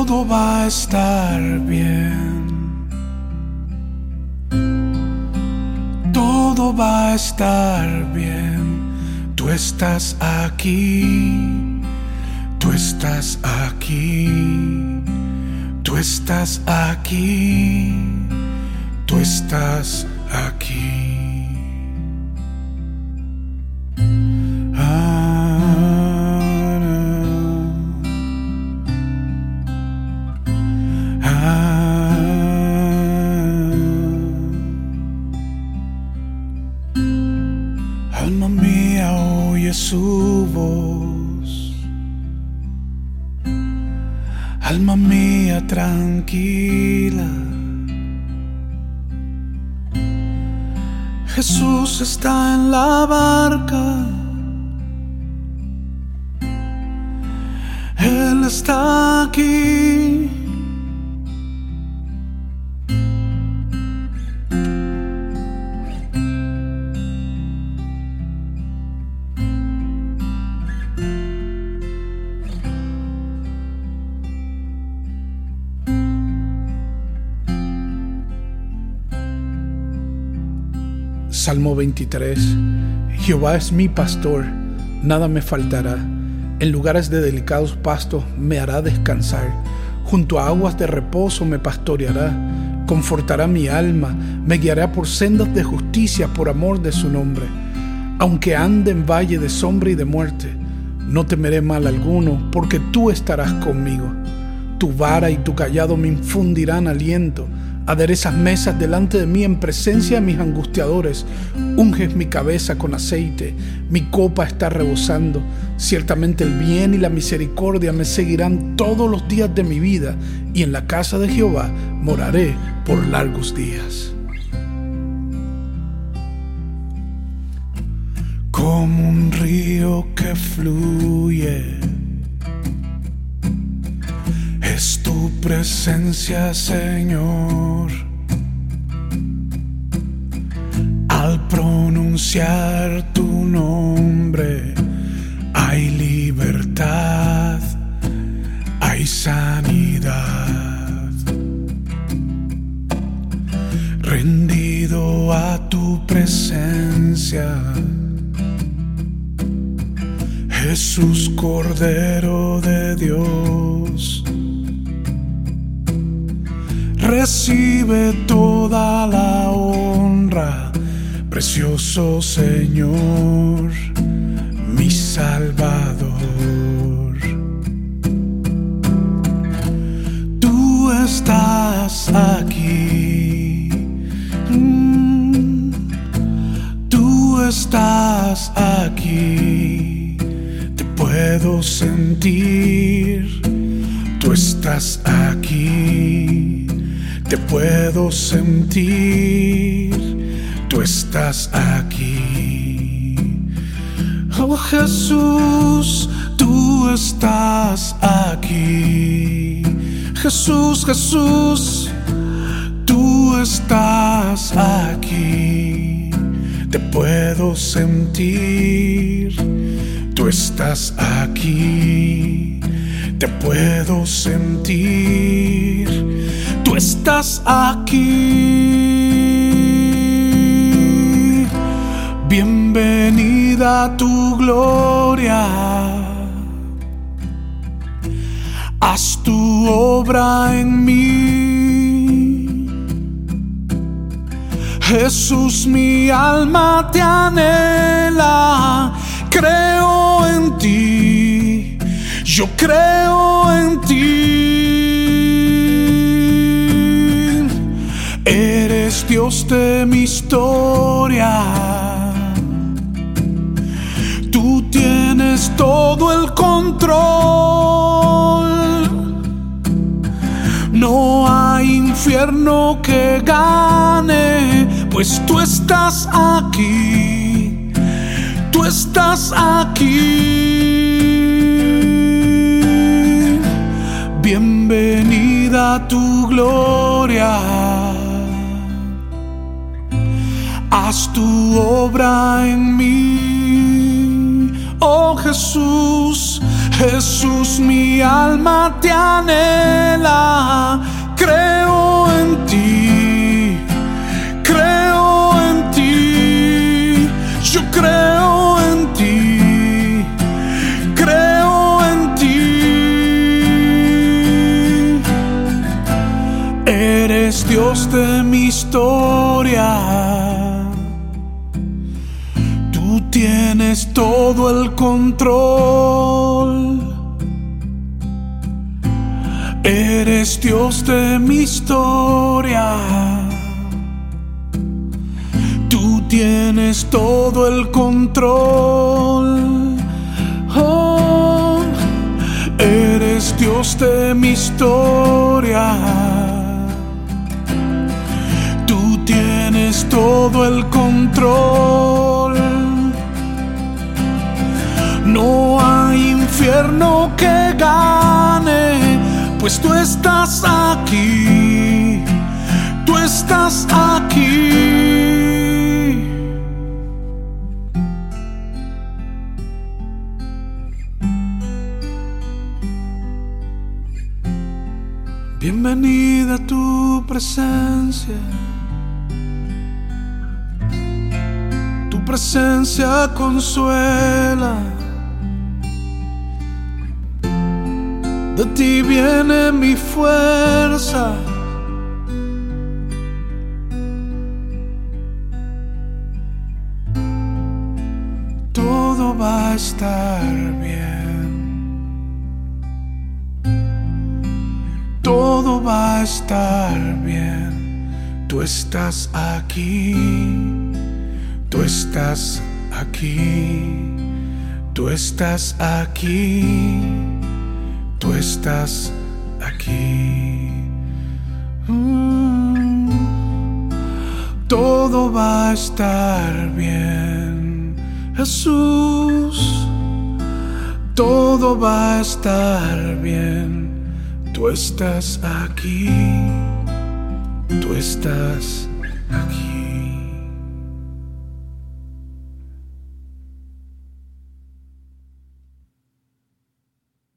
todo va a estar bien. Todo va a estar bien. Tú estás aquí. Tú estás aquí. Tú estás aquí. Tú estás aquí. Alma mía, oye su voz. Alma mía, tranquila. Jesús está en la barca. Él está aquí. Salmo 23. Jehová es mi pastor, nada me faltará. En lugares de delicados pastos me hará descansar. Junto a aguas de reposo me pastoreará. Confortará mi alma, me guiará por sendas de justicia por amor de su nombre. Aunque ande en valle de sombra y de muerte, no temeré mal alguno, porque tú estarás conmigo. Tu vara y tu cayado me infundirán aliento. Aderezas mesas delante de mí en presencia de mis angustiadores. Unges mi cabeza con aceite, mi copa está rebosando. Ciertamente el bien y la misericordia me seguirán todos los días de mi vida, y en la casa de Jehová moraré por largos días. Como un río que fluye, es tu presencia, Señor. Al pronunciar tu nombre, hay libertad, hay sanidad. Rendido a tu presencia, Jesús, Cordero de Dios. Recibe toda la honra, precioso Señor, mi Salvador. Tú estás aquí. Tú estás aquí. Te puedo sentir. Tú estás aquí. Te puedo sentir, tú estás aquí. Oh Jesús, tú estás aquí. Jesús, Jesús, tú estás aquí. Te puedo sentir, tú estás aquí. Te puedo sentir. Tú estás aquí. Bienvenida a tu gloria. Haz tu obra en mí. Jesús, mi alma te anhela. Creo en ti. Yo creo en ti. Eres Dios de mi historia. Tú tienes todo el control. No hay infierno que gane, pues tú estás aquí. Tú estás aquí. Bienvenida a tu gloria. Haz tu obra en mí, oh Jesús, Jesús, mi alma te anhela. Creo en ti, creo en ti. Yo creo en ti, creo en ti. Eres Dios de mi historia. Tú tienes todo el control. Eres Dios de mi historia. Tú tienes todo el control. Oh, eres Dios de mi historia. Tú tienes todo el control. No hay infierno que gane, pues tú estás aquí, tú estás aquí. Bienvenida a tu presencia. Tu presencia consuela. De ti viene mi fuerza. Todo va a estar bien. Todo va a estar bien. Tú estás aquí. Tú estás aquí. Tú estás aquí. Tú estás aquí. Todo va a estar bien, Jesús. Todo va a estar bien. Tú estás aquí. Tú estás aquí.